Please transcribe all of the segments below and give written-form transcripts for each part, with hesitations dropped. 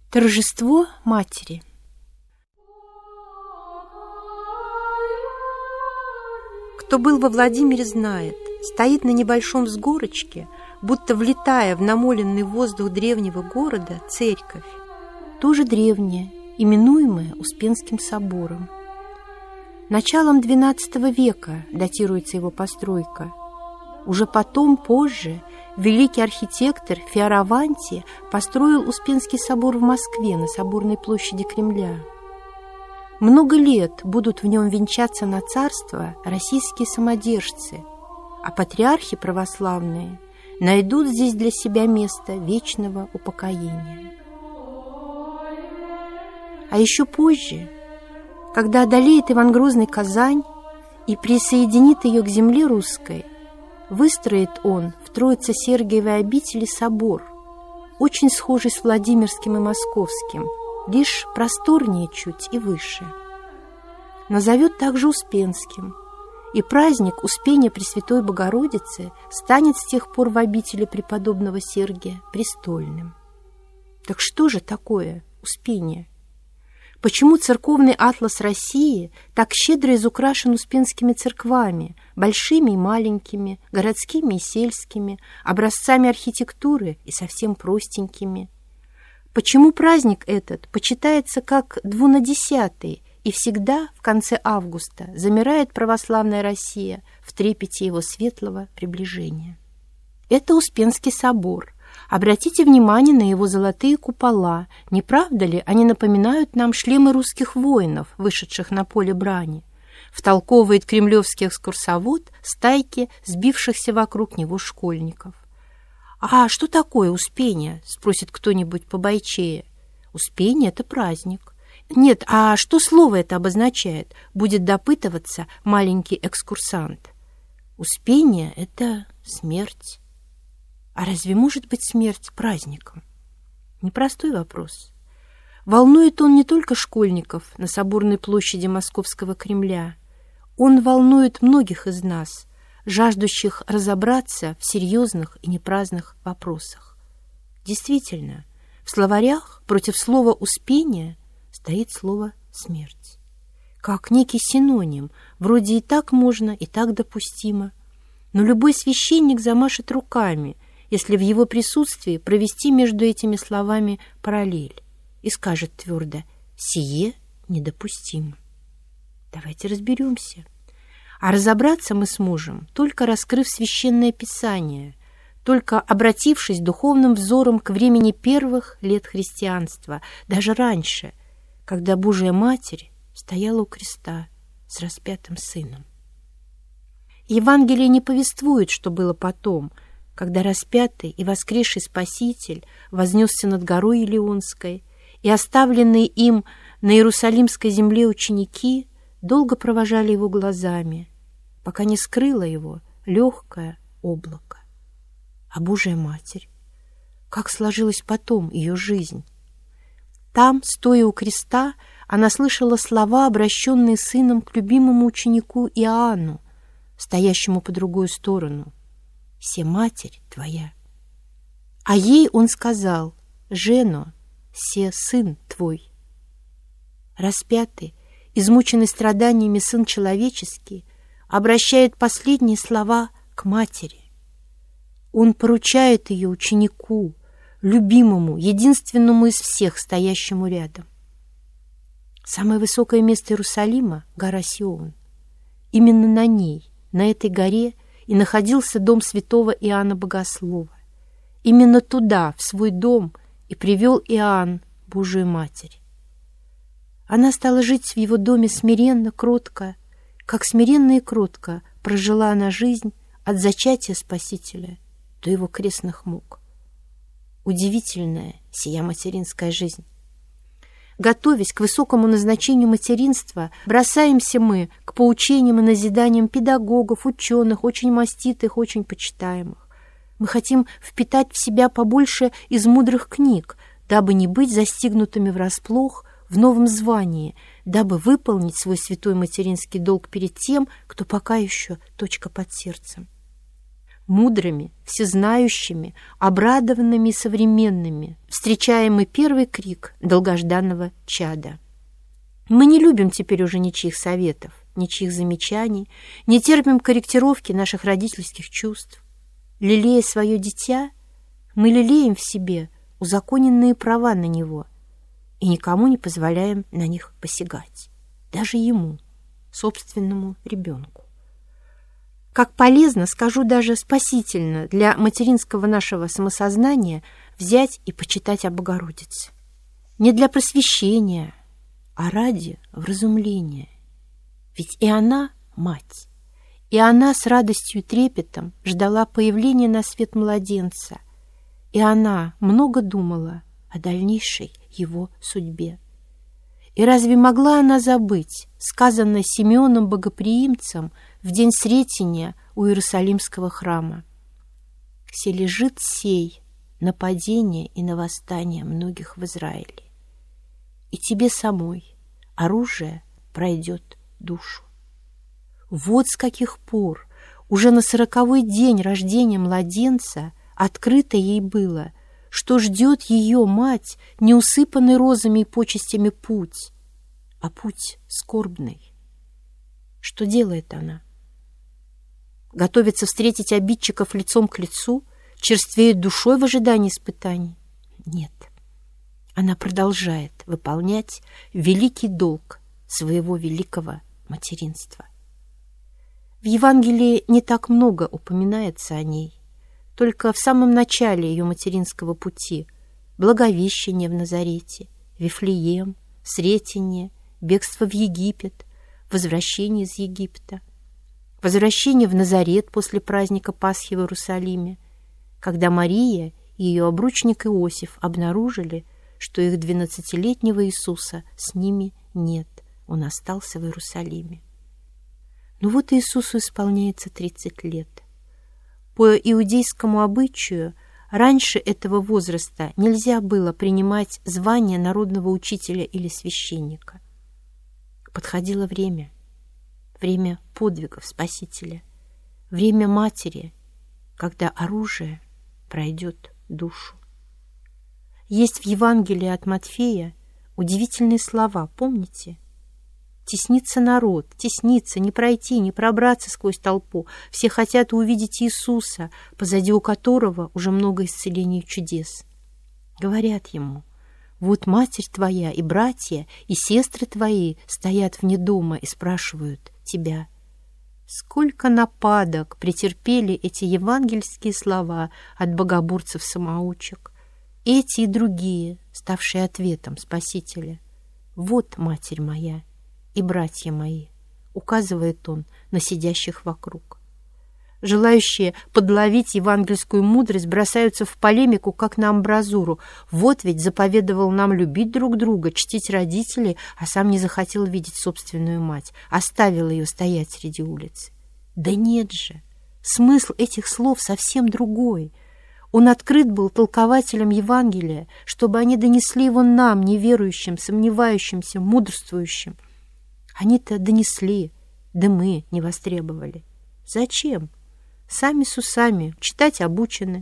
Торжество матери. Кто был во Владимире, знает, стоит на небольшом взгорочке, будто влетая в намоленный воздух древнего города, церковь, тоже древняя, именуемая Успенским собором. Началом XII века датируется его постройка. Уже потом, позже, великий архитектор Фиораванти построил Успенский собор в Москве на Соборной площади Кремля. Много лет будут в нем венчаться на царство российские самодержцы, а патриархи православные найдут здесь для себя место вечного упокоения. А еще позже, когда одолеет Иван Грозный Казань и присоединит ее к земле русской, выстроит он в Троице-Сергиевой обители собор, очень схожий с Владимирским и Московским, лишь просторнее чуть и выше. Назовет также Успенским, и праздник Успения Пресвятой Богородицы станет с тех пор в обители преподобного Сергия престольным. Так что же такое Успение? Почему церковный атлас России так щедро изукрашен успенскими церквами, большими и маленькими, городскими и сельскими, образцами архитектуры и совсем простенькими? Почему праздник этот почитается как двунадесятый, и всегда в конце августа замирает православная Россия в трепете его светлого приближения? Это Успенский собор. Обратите внимание на его золотые купола. Не правда ли, они напоминают нам шлемы русских воинов, вышедших на поле брани? Втолковывает кремлевский экскурсовод стайки сбившихся вокруг него школьников. «А что такое Успение?» — спросит кто-нибудь побойчее. «Успение — это праздник». «Нет, а что слово это обозначает?» — будет допытываться маленький экскурсант. «Успение — это смерть». А разве может быть смерть праздником? Непростой вопрос. Волнует он не только школьников на Соборной площади Московского Кремля. Он волнует многих из нас, жаждущих разобраться в серьезных и непраздных вопросах. Действительно, в словарях против слова «успение» стоит слово «смерть». Как некий синоним, вроде и так можно, и так допустимо. Но любой священник замашет руками, если в его присутствии провести между этими словами параллель, и скажет твердо: «Сие недопустимо». Давайте разберемся. А разобраться мы сможем, только раскрыв Священное Писание, только обратившись духовным взором к времени первых лет христианства, даже раньше, когда Божия Матерь стояла у креста с распятым Сыном. Евангелие не повествует, что было потом, когда распятый и воскресший Спаситель вознесся над горой Елеонской, и оставленные им на Иерусалимской земле ученики долго провожали его глазами, пока не скрыло его легкое облако. А Божия Матерь, как сложилась потом ее жизнь? Там, стоя у креста, она слышала слова, обращенные сыном к любимому ученику Иоанну, стоящему по другую сторону: «Се Матерь твоя». А ей он сказал: «Жено, се Сын твой». Распятый, измученный страданиями Сын Человеческий, обращает последние слова к Матери. Он поручает ее ученику, любимому, единственному из всех, стоящему рядом. Самое высокое место Иерусалима — гора Сион. Именно на ней, на этой горе, и находился дом святого Иоанна Богослова. Именно туда, в свой дом, и привел Иоанн Божию Матерь. Она стала жить в его доме смиренно, кротко, как смиренно и кротко прожила она жизнь от зачатия Спасителя до его крестных мук. Удивительная сия материнская жизнь. Готовясь к высокому назначению материнства, бросаемся мы к поучениям и назиданиям педагогов, ученых, очень маститых, очень почитаемых. Мы хотим впитать в себя побольше из мудрых книг, дабы не быть застигнутыми врасплох в новом звании, дабы выполнить свой святой материнский долг перед тем, кто пока еще точка под сердцем. мудрыми, всезнающими, обрадованными и современными, встречаем мы первый крик долгожданного чада. Мы не любим теперь уже ничьих советов, ничьих замечаний, не терпим корректировки наших родительских чувств. Лелея свое дитя, мы лелеем в себе узаконенные права на него и никому не позволяем на них посягать, даже ему, собственному ребенку. Как полезно, скажу даже спасительно для материнского нашего самосознания взять и почитать о Богородице. Не для просвещения, а ради вразумления. Ведь и она мать, и она с радостью и трепетом ждала появления на свет младенца, и она много думала о дальнейшей его судьбе. И разве могла она забыть сказанное Симеоном Богоприимцем в день Сретения у Иерусалимского храма? «Се лежит сей на падение и на восстание многих в Израиле, и тебе самой оружие пройдет душу». Вот с каких пор уже на 40-й день рождения младенца открыто ей было, что ждет ее мать, не усыпанный розами и почестями путь, а путь скорбный. Что делает она? Готовится встретить обидчиков лицом к лицу, черствеет душой в ожидании испытаний? Нет. Она продолжает выполнять великий долг своего великого материнства. В Евангелии не так много упоминается о ней. Только в самом начале ее материнского пути — Благовещение в Назарете, Вифлеем, Сретение, бегство в Египет, возвращение из Египта, возвращение в Назарет после праздника Пасхи в Иерусалиме, когда Мария и ее обручник Иосиф обнаружили, что их 12-летнего Иисуса с ними нет, он остался в Иерусалиме. Ну вот Иисусу исполняется 30 лет. По иудейскому обычаю раньше этого возраста нельзя было принимать звание народного учителя или священника. Подходило время подвигов Спасителя, время матери, когда оружие пройдет душу. Есть в Евангелии от Матфея удивительные слова, помните? Теснится народ, теснится, не пройти, не пробраться сквозь толпу. Все хотят увидеть Иисуса, позади у которого уже много исцелений и чудес. Говорят ему: вот матерь твоя и братья, и сестры твои стоят вне дома и спрашивают тебя. Сколько нападок претерпели эти евангельские слова от богоборцев-самоучек, эти и другие, ставшие ответом Спасителя. Вот матерь моя и братья мои, указывает он на сидящих вокруг. Желающие подловить евангельскую мудрость бросаются в полемику, как на амбразуру. Вот ведь заповедовал нам любить друг друга, чтить родителей, а сам не захотел видеть собственную мать, оставил ее стоять среди улицы. Да нет же, смысл этих слов совсем другой. Он открыт был толкователям Евангелия, чтобы они донесли его нам, неверующим, сомневающимся, мудрствующим. Они-то донесли, да мы не востребовали. Зачем? Сами с усами, читать обучены.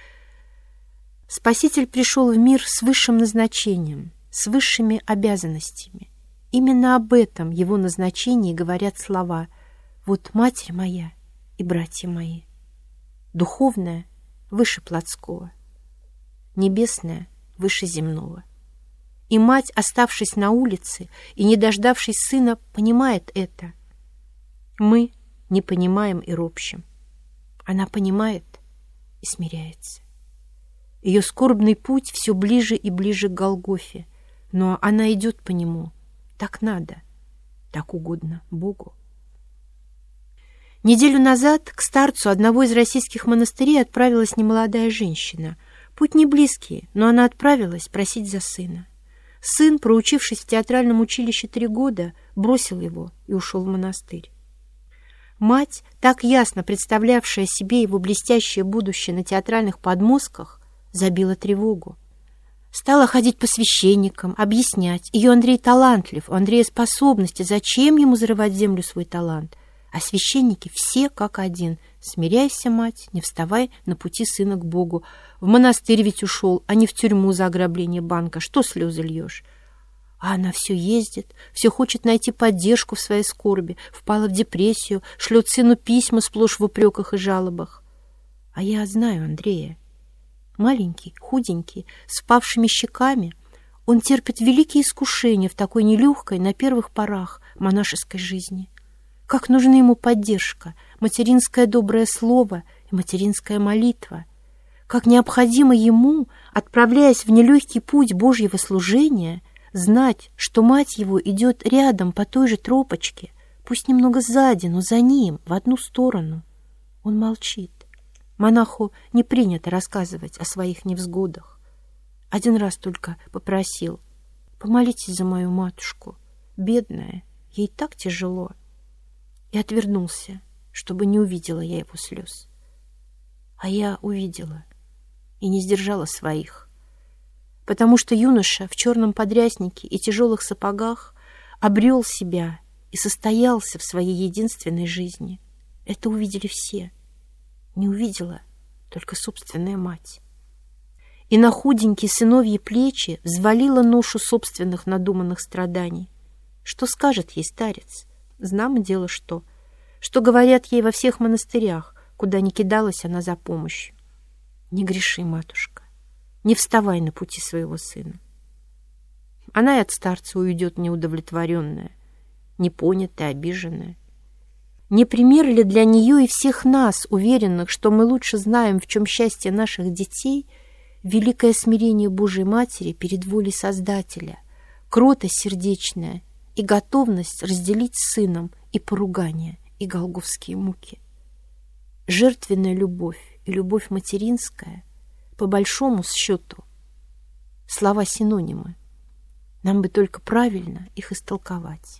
Спаситель пришел в мир с высшим назначением, с высшими обязанностями. Именно об этом его назначении говорят слова: «Вот матерь моя и братья мои». Духовное выше плотского, небесное выше земного. И мать, оставшись на улице и не дождавшись сына, понимает это. Мы не понимаем и ропщим. Она понимает и смиряется. Ее скорбный путь все ближе и ближе к Голгофе, но она идет по нему. Так надо, так угодно Богу. Неделю назад к старцу одного из российских монастырей отправилась немолодая женщина. Путь не близкий, но она отправилась просить за сына. Сын, проучившись в театральном училище 3 года, бросил его и ушел в монастырь. Мать, так ясно представлявшая себе его блестящее будущее на театральных подмостках, забила тревогу. Стала ходить по священникам, объяснять. Ее Андрей талантлив, у Андрея способности, зачем ему зарывать в землю свой талант? А священники все как один. Смиряйся, мать, не вставай на пути сына к Богу. В монастырь ведь ушел, а не в тюрьму за ограбление банка. Что слезы льешь? А она все ездит, все хочет найти поддержку в своей скорби, впала в депрессию, шлет сыну письма сплошь в упреках и жалобах. А я знаю Андрея. Маленький, худенький, с впавшими щеками, он терпит великие искушения в такой нелегкой на первых порах монашеской жизни. Как нужна ему поддержка, материнское доброе слово и материнская молитва. Как необходимо ему, отправляясь в нелегкий путь Божьего служения, знать, что мать его идет рядом по той же тропочке, пусть немного сзади, но за ним, в одну сторону. Он молчит. Монаху не принято рассказывать о своих невзгодах. Один раз только попросил: «Помолитесь за мою матушку, бедная, ей так тяжело». И отвернулся, чтобы не увидела я его слез. А я увидела и не сдержала своих, потому что юноша в черном подряснике и тяжелых сапогах обрел себя и состоялся в своей единственной жизни. Это увидели все. Не увидела только собственная мать. И на худенькие сыновьи плечи взвалила ношу собственных надуманных страданий. Что скажет ей старец? Знамо дело что говорят ей во всех монастырях, куда ни кидалась она за помощью. Не греши, матушка, не вставай на пути своего сына. Она и от старца уйдет неудовлетворенная, непонятая, обиженная. Не пример ли для нее и всех нас, уверенных, что мы лучше знаем, в чем счастье наших детей, великое смирение Божией Матери перед волей Создателя, кротость сердечная и готовность разделить с сыном и поругание, и голгофские муки? Жертвенная любовь и любовь материнская, по большому счету, слова-синонимы. Нам бы только правильно их истолковать.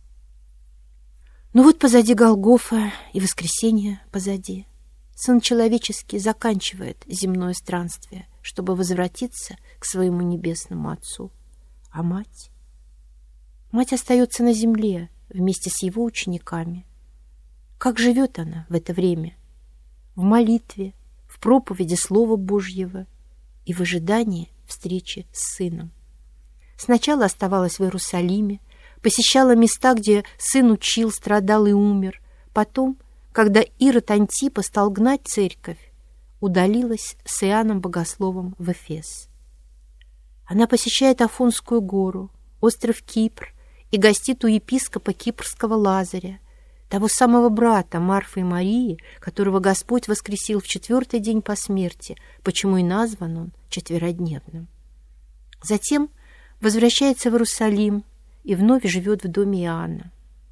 Ну вот позади Голгофа и воскресенье позади. Сын человеческий заканчивает земное странствие, чтобы возвратиться к своему небесному Отцу. А мать? Мать остается на земле вместе с его учениками. Как живет она в это время? В молитве, в проповеди Слова Божьего и в ожидании встречи с Сыном. Сначала оставалась в Иерусалиме, посещала места, где Сын учил, страдал и умер. Потом, когда Ирод Антипа стал гнать церковь, удалилась с Иоанном Богословом в Эфес. Она посещает Афонскую гору, остров Кипр и гостит у епископа кипрского Лазаря, того самого брата Марфы и Марии, которого Господь воскресил в 4-й день по смерти, почему и назван он четверодневным. Затем возвращается в Иерусалим и вновь живет в доме Иоанна.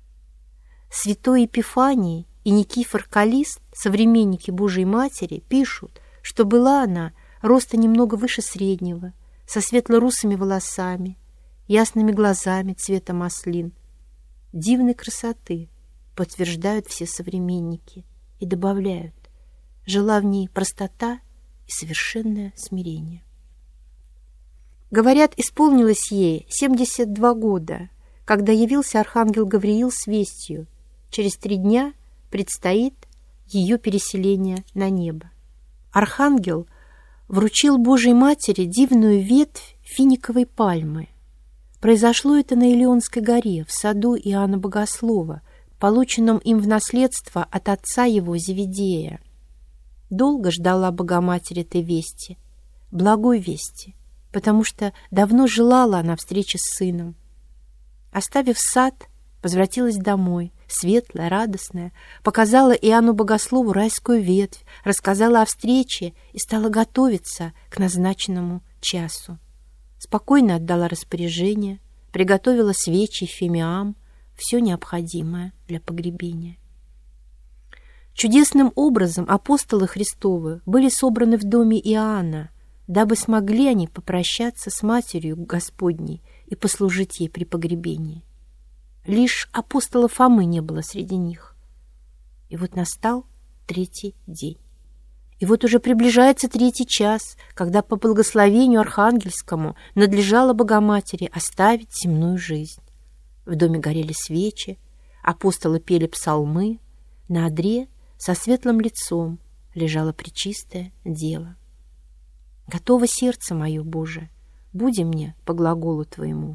Святой Епифаний и Никифор Каллист, современники Божией Матери, пишут, что была она роста немного выше среднего, со светло-русыми волосами, ясными глазами цвета маслин, дивной красоты, подтверждают все современники и добавляют: жила в ней простота и совершенное смирение. Говорят, исполнилось ей 72 года, когда явился архангел Гавриил с вестью: через 3 дня предстоит ее переселение на небо. Архангел вручил Божьей Матери дивную ветвь финиковой пальмы. Произошло это на Илионской горе, в саду Иоанна Богослова, полученном им в наследство от отца его Зеведея. Долго ждала Богоматерь этой вести, благой вести, потому что давно желала она встречи с сыном. Оставив сад, возвратилась домой, светлая, радостная, показала Иоанну Богослову райскую ветвь, рассказала о встрече и стала готовиться к назначенному часу. Спокойно отдала распоряжение, приготовила свечи, фимиам, все необходимое для погребения. Чудесным образом апостолы Христовы были собраны в доме Иоанна, дабы смогли они попрощаться с Матерью Господней и послужить ей при погребении. Лишь апостола Фомы не было среди них. И вот настал 3-й день. И вот уже приближается 3-й час, когда по благословению архангельскому надлежало Богоматери оставить земную жизнь. В доме горели свечи, апостолы пели псалмы, На одре со светлым лицом лежала пречистая дева. «Готово сердце мое, Боже, буди мне по глаголу Твоему».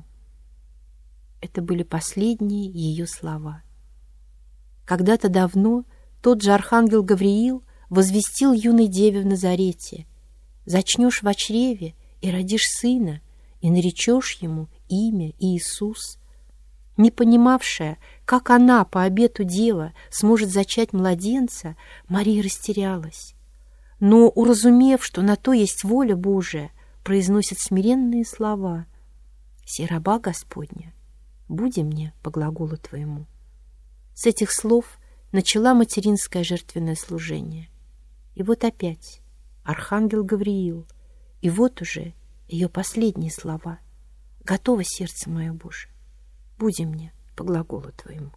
Это были последние ее слова. Когда-то давно тот же архангел Гавриил возвестил юной деве в Назарете: «Зачнешь в чреве и родишь сына, и наречешь ему имя Иисус». Не понимавшая, как она по обету дева сможет зачать младенца, Мария растерялась. Но, уразумев, что на то есть воля Божия, произносит смиренные слова: «Се раба Господня, буди мне по глаголу Твоему». С этих слов начала материнское жертвенное служение. И вот опять архангел Гавриил, и вот уже ее последние слова: «Готово сердце мое, Боже, буди мне по глаголу Твоему».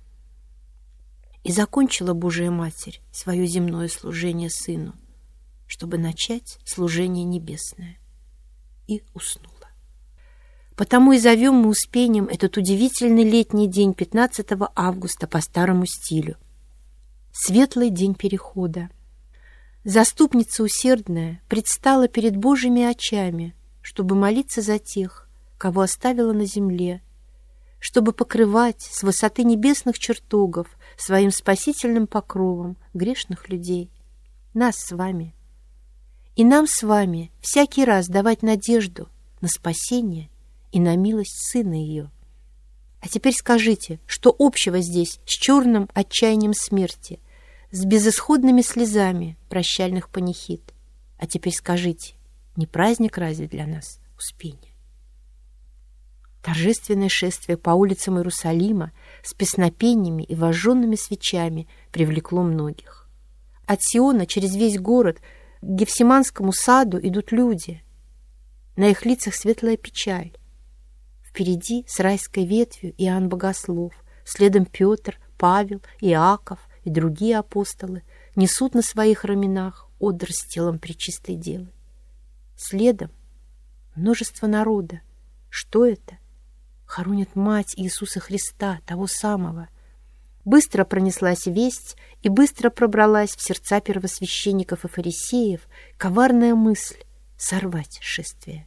И закончила Божия Матерь свое земное служение Сыну, чтобы начать служение небесное, и уснула. Потому и зовем мы Успением этот удивительный летний день 15 августа по старому стилю. Светлый день перехода. Заступница усердная предстала перед Божьими очами, чтобы молиться за тех, кого оставила на земле, чтобы покрывать с высоты небесных чертогов своим спасительным покровом грешных людей, нас с вами. И нам с вами всякий раз давать надежду на спасение и на милость Сына ее. А теперь скажите, что общего здесь с черным отчаянием смерти, с безысходными слезами прощальных панихид? А теперь скажите, не праздник разве для нас Успение? Торжественное шествие по улицам Иерусалима с песнопениями и вожженными свечами привлекло многих. От Сиона через весь город к Гефсиманскому саду идут люди. На их лицах светлая печаль. Впереди с райской ветвью Иоанн Богослов, следом Петр, Павел, Иаков и другие апостолы несут на своих раменах одр с телом пречистой девы. Следом множество народа. Что это? Хоронят мать Иисуса Христа, того самого. Быстро пронеслась весть и быстро пробралась в сердца первосвященников и фарисеев коварная мысль сорвать шествие.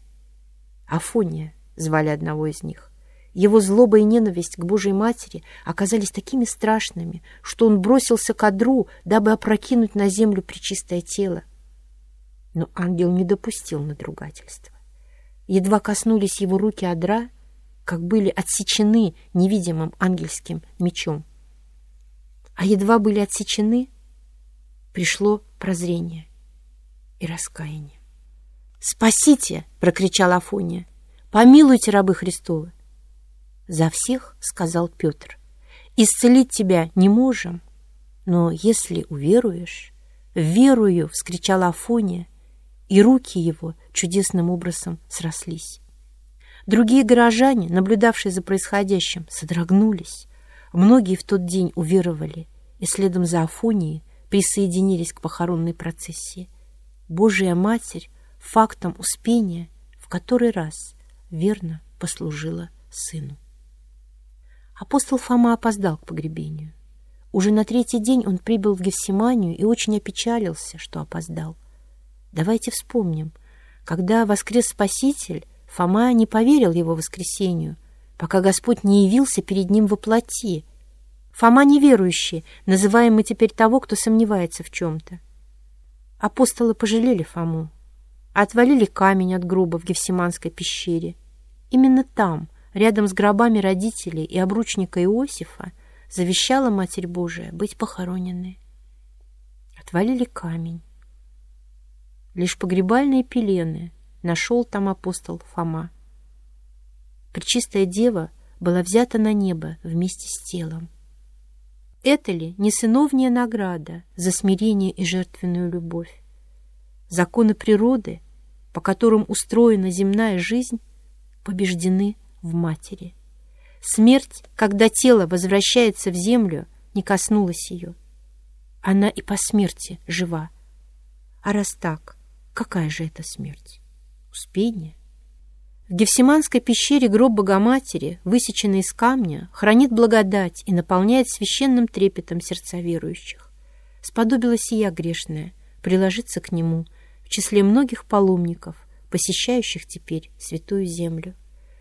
Афония звали одного из них. Его злоба и ненависть к Божьей Матери оказались такими страшными, что он бросился к одру, дабы опрокинуть на землю пречистое тело. Но ангел не допустил надругательства. Едва коснулись его руки одра, как были отсечены невидимым ангельским мечом. А едва были отсечены, пришло прозрение и раскаяние. «Спасите!» — прокричала Афония. «Помилуйте, рабы Христовы!» «За всех, — сказал Петр, — исцелить тебя не можем, но если уверуешь...» «Верую!» — вскричала Афония, и руки его чудесным образом срослись. Другие горожане, наблюдавшие за происходящим, содрогнулись. Многие в тот день уверовали и следом за Афонией присоединились к похоронной процессии. Божия Матерь фактом Успения в который раз верно послужила Сыну. Апостол Фома опоздал к погребению. Уже на 3-й день он прибыл в Гефсиманию и очень опечалился, что опоздал. Давайте вспомним, когда воскрес Спаситель, Фома не поверил его воскресению, пока Господь не явился перед ним во плоти. Фома неверующий, называем мы теперь того, кто сомневается в чем-то. Апостолы пожалели Фому, отвалили камень от гроба в Гефсиманской пещере. Именно там, рядом с гробами родителей и обручника Иосифа, завещала Матерь Божия быть похороненной. Отвалили камень. Лишь погребальные пелены нашел там апостол Фома. Пречистая Дева была взята на небо вместе с телом. Это ли не сыновняя награда за смирение и жертвенную любовь? Законы природы, по которым устроена земная жизнь, побеждены в Матери. Смерть, когда тело возвращается в землю, не коснулась ее. Она и по смерти жива. А раз так, какая же это смерть? Успение? В Гефсиманской пещере гроб Богоматери, высеченный из камня, хранит благодать и наполняет священным трепетом сердца верующих. сподобилась и я, грешная, приложиться к нему в числе многих паломников, посещающих теперь святую землю.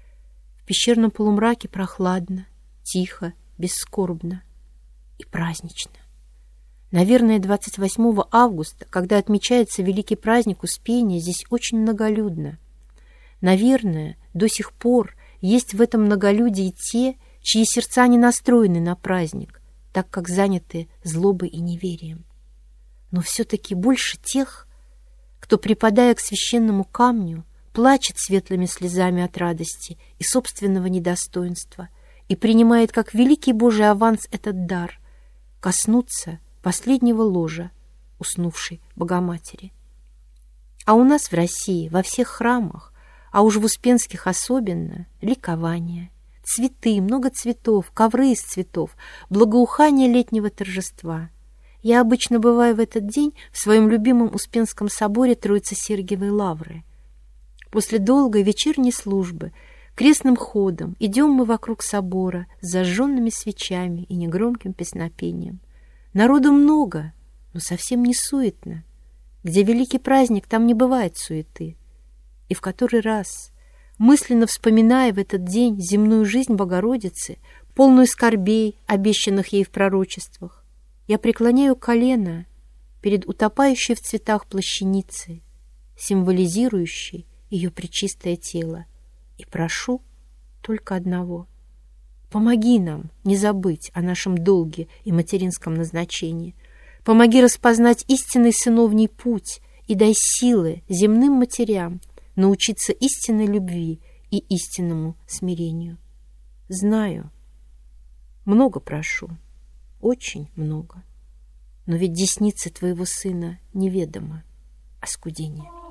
В пещерном полумраке прохладно, тихо, бесскорбно и празднично. Наверное, 28 августа, когда отмечается великий праздник Успения, здесь очень многолюдно. Наверное, до сих пор есть в этом многолюдии те, чьи сердца не настроены на праздник, так как заняты злобой и неверием. Но все-таки больше тех, кто, припадая к священному камню, плачет светлыми слезами от радости и собственного недостоинства и принимает как великий Божий аванс этот дар — коснуться последнего ложа уснувшей Богоматери. А у нас в России во всех храмах, а уж в Успенских особенно, ликование, цветы, много цветов, ковры из цветов, благоухание летнего торжества. Я обычно бываю в этот день в своем любимом Успенском соборе Троице-Сергиевой Лавры. После долгой вечерней службы крестным ходом идем мы вокруг собора с зажженными свечами и негромким песнопением. Народу много, но совсем не суетно. Где великий праздник, там не бывает суеты. И в который раз, мысленно вспоминая в этот день земную жизнь Богородицы, полную скорбей, обещанных ей в пророчествах, я преклоняю колено перед утопающей в цветах плащаницей, символизирующей ее пречистое тело, и прошу только одного: помоги нам не забыть о нашем долге и материнском назначении, помоги распознать истинный сыновний путь и дай силы земным матерям научиться истинной любви и истинному смирению. Знаю, много прошу, очень много, но ведь деснице твоего сына неведомо оскудение.